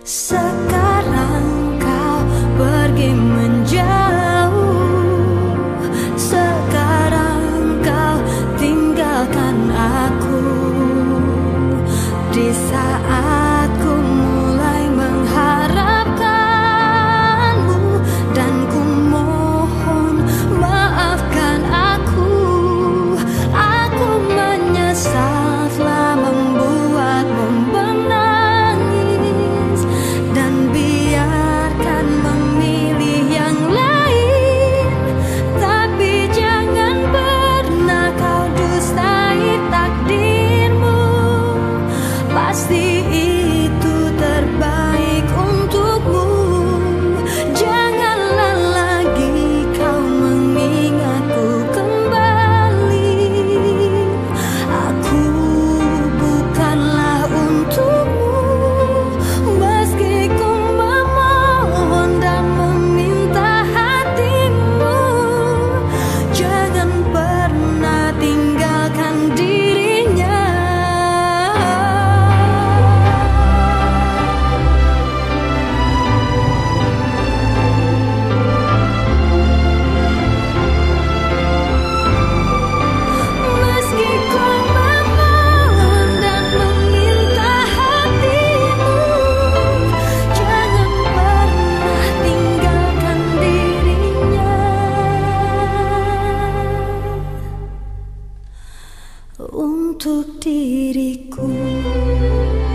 Sekarang kau pergi menjauh, sekarang kau tinggalkan aku. Di saat ku mulai mengharapkanmu, dan ku mohon maafkan aku. Aku menyesal telah membuatmu menangis, dan biarkan memilih yang lain. Tapi jangan pernah kau dustai takdirmu. Pasti itu terbaik untukmu. Janganlah lagi kau mengingatku kembali. Aku bukanlah untukmu. Meski ku memohon dan meminta hatimu, jangan pernah tinggalkan dirinya. Meski ku memohon dan meminta hatimu, jangan pernah tinggalkan dirinya. Untuk diriku.